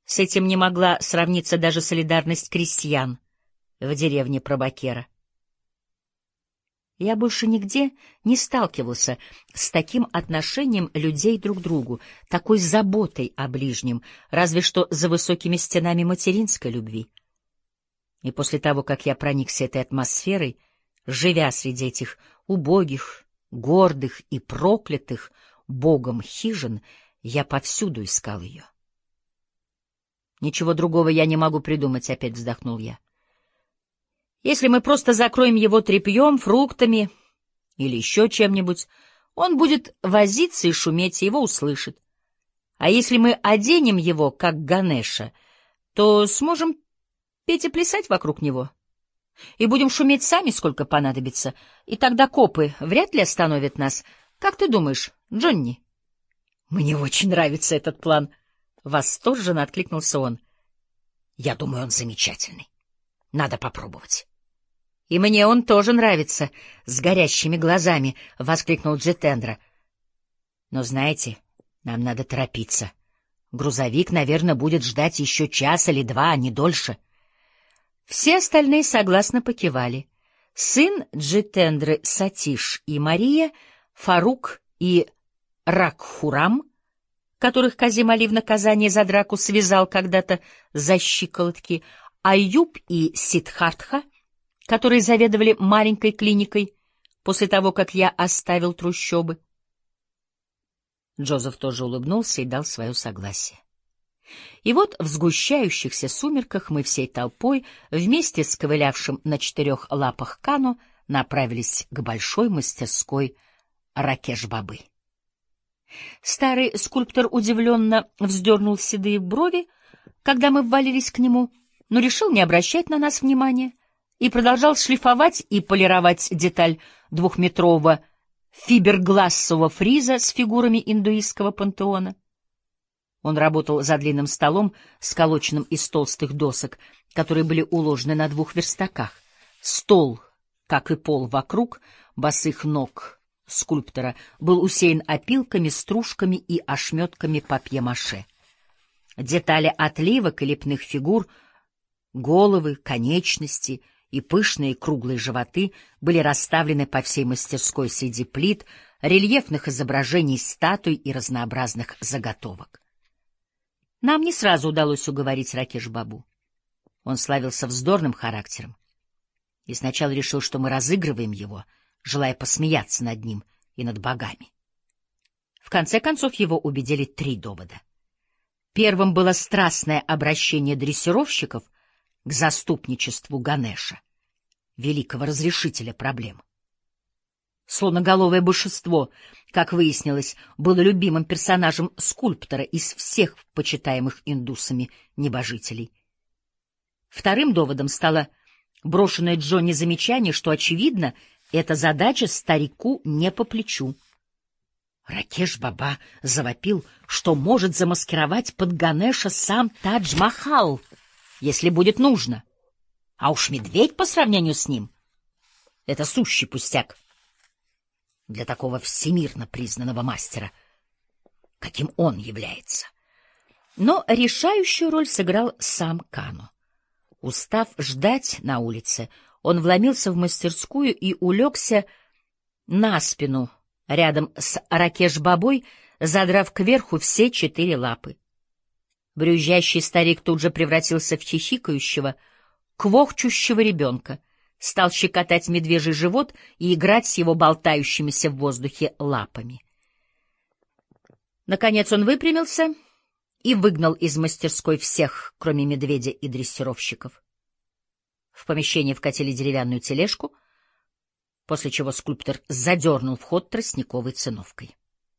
С этим не могла сравниться даже солидарность крестьян в деревне Пробакера. Я больше нигде не сталкивался с таким отношением людей друг к другу, такой заботой о ближнем, разве что за высокими стенами материнской любви. И после того, как я проникся этой атмосферой, живя среди этих убогих, гордых и проклятых Богом хижин, я повсюду искал ее. «Ничего другого я не могу придумать», — опять вздохнул я. «Если мы просто закроем его тряпьем, фруктами или еще чем-нибудь, он будет возиться и шуметь, и его услышит. А если мы оденем его, как Ганеша, то сможем петь и плясать вокруг него, и будем шуметь сами, сколько понадобится, и тогда копы вряд ли остановят нас. Как ты думаешь, Джонни?» «Мне очень нравится этот план», — восторженно откликнулся он. «Я думаю, он замечательный. Надо попробовать». «И мне он тоже нравится», — с горящими глазами воскликнул Джитендра. «Но знаете, нам надо торопиться. Грузовик, наверное, будет ждать еще час или два, а не дольше». Все остальные согласно покивали. Сын Джитендры Сатиш и Мария, Фарук и Ракхурам, которых Казим Али в наказание за драку связал когда-то за щиколотки, Аюб и Сиддхартха, которые заведовали маленькой клиникой после того, как я оставил трущобы. Джозеф тоже улыбнулся и дал свое согласие. И вот в сгущающихся сумерках мы всей толпой, вместе с ковылявшим на 4 лапах Кано, направились к большой мастерской Ракеш-бабы. Старый скульптор удивленно вздернул седые брови, когда мы ввалились к нему, но решил не обращать на нас внимания и продолжал шлифовать и полировать деталь 2-метрового фиберглассового фриза с фигурами индуистского пантеона. Он работал за длинным столом, сколоченным из толстых досок, которые были уложены на 2 верстаках. Стол, как и пол вокруг босых ног скульптора, был усеян опилками, стружками и ошметками папье-маше. Детали отливок и лепных фигур, головы, конечности и пышные круглые животы были расставлены по всей мастерской среди плит, рельефных изображений статуй и разнообразных заготовок. Нам не сразу удалось уговорить Ракеш-бабу. Он славился вздорным характером и сначала решил, что мы разыгрываем его, желая посмеяться над ним и над богами. В конце концов его убедили 3 довода. Первым было страстное обращение дрессировщиков к заступничеству Ганеша, великого разрешителя проблем. Слоноголовое божество, как выяснилось, было любимым персонажем скульптора из всех почитаемых индусами небожителей. Вторым доводом стало брошенное Джонни замечание, что, очевидно, эта задача старику не по плечу. Ракеш-баба завопил, что может замаскировать под Ганеша сам Тадж-Махал, если будет нужно. А уж медведь по сравнению с ним — это сущий пустяк для такого всемирно признанного мастера, каким он является. Но решающую роль сыграл сам Кано. Устав ждать на улице, он вломился в мастерскую и улегся на спину рядом с Ракеш-бабой, задрав кверху все 4 лапы. Брюзжащий старик тут же превратился в хихикающего, квохчущего ребенка, стал щекотать медвежий живот и играть с его болтающимися в воздухе лапами. Наконец он выпрямился и выгнал из мастерской всех, кроме медведя и дрессировщиков. В помещение вкатили деревянную тележку, после чего скульптор задернул вход тростниковой циновкой.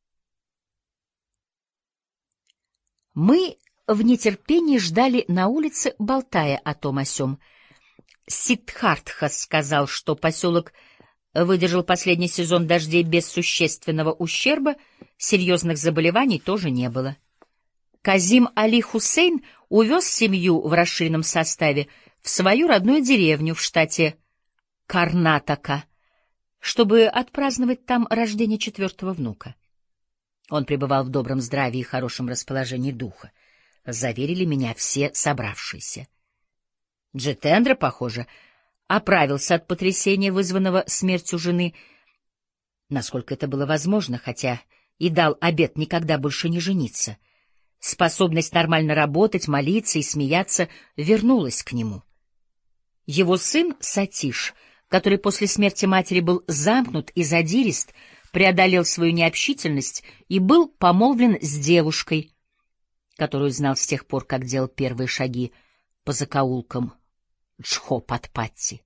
Мы в нетерпении ждали на улице, болтая о том о сём. Сиддхартха сказал, что поселок выдержал последний сезон дождей без существенного ущерба, серьезных заболеваний тоже не было. Казим Али Хусейн увез семью в расширенном составе в свою родную деревню в штате Карнатака, чтобы отпраздновать там рождение 4-го внука. Он пребывал в добром здравии и хорошем расположении духа. — заверили меня все собравшиеся. Джитендра, похоже, оправился от потрясения, вызванного смертью жены, насколько это было возможно, хотя и дал обет никогда больше не жениться. Способность нормально работать, молиться и смеяться вернулась к нему. Его сын Сатиш, который после смерти матери был замкнут и задирист, преодолел свою необщительность и был помолвлен с девушкой, которую знал с тех пор, как делал первые шаги по закоулкам Джхопатпатти.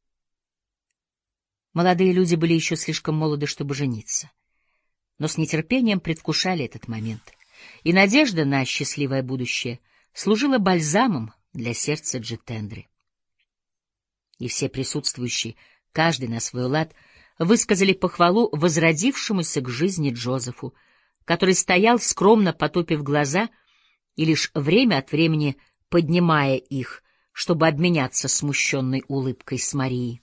Молодые люди были еще слишком молоды, чтобы жениться, но с нетерпением предвкушали этот момент, и надежда на счастливое будущее служила бальзамом для сердца Джитендры. И все присутствующие, каждый на свой лад, высказали похвалу возродившемуся к жизни Джозефу, который стоял, скромно потупив глаза и лишь время от времени поднимая их, чтобы обменяться смущенной улыбкой с Марией.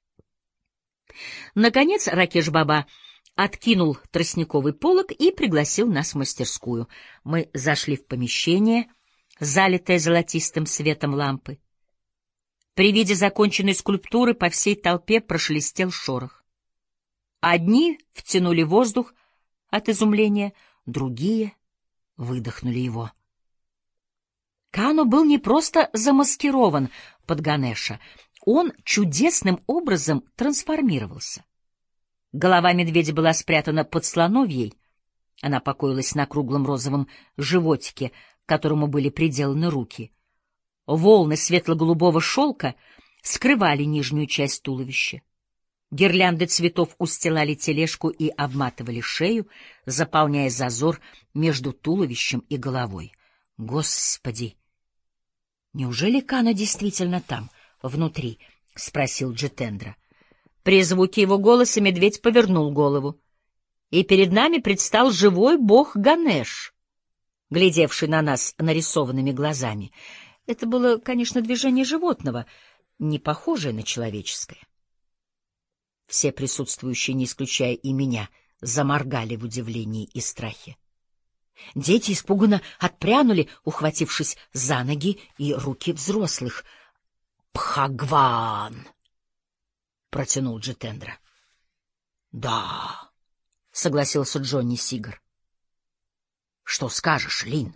Наконец Ракеш-баба откинул тростниковый полог и пригласил нас в мастерскую. Мы зашли в помещение, залитое золотистым светом лампы. При виде законченной скульптуры по всей толпе прошелестел шорох. Одни втянули воздух от изумления, другие выдохнули его. Кано был не просто замаскирован под Ганеша, он чудесным образом трансформировался. Голова медведя была спрятана под слоновьей, она покоилась на круглом розовом животике, к которому были приделаны руки. Волны светло-голубого шелка скрывали нижнюю часть туловища. Гирлянды цветов устилали тележку и обматывали шею, заполняя зазор между туловищем и головой. Господи! Неужели Кано действительно там, внутри? — спросил Джитендра. При звуке его голоса медведь повернул голову, и перед нами предстал живой бог Ганеш, глядевший на нас нарисованными глазами. Это было, конечно, движение животного, не похожее на человеческое. Все присутствующие, не исключая и меня, заморгали в удивлении и страхе. Дети испуганно отпрянули, ухватившись за ноги и руки взрослых. «Бхагван!» — протянул Джитендра. «Да», — согласился Джонни Сигар. «Что скажешь, Лин?»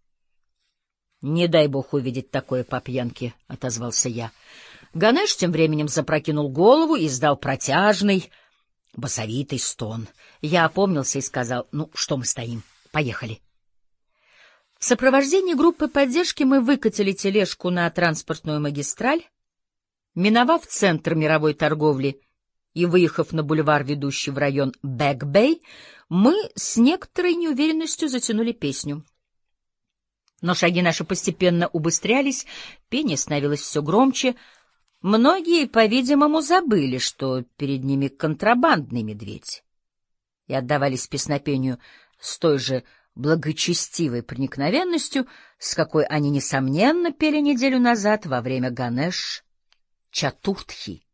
«Не дай бог увидеть такое по пьянке», — отозвался я. Ганеш тем временем запрокинул голову и издал протяжный, басовитый стон. Я опомнился и сказал: «Ну, что мы стоим? Поехали». В сопровождении группы поддержки мы выкатили тележку на транспортную магистраль, миновав центр мировой торговли и выехав на бульвар, ведущий в район Бэк-Бэй, мы с некоторой неуверенностью затянули песню. Но шаги наши постепенно убыстрялись, пение становилось все громче. Многие, по-видимому, забыли, что перед ними контрабандный медведь, и отдавались песнопению с той же благочестивой проникновенностью, с какой они, несомненно, пели неделю назад во время Ганеш Чатуртхи.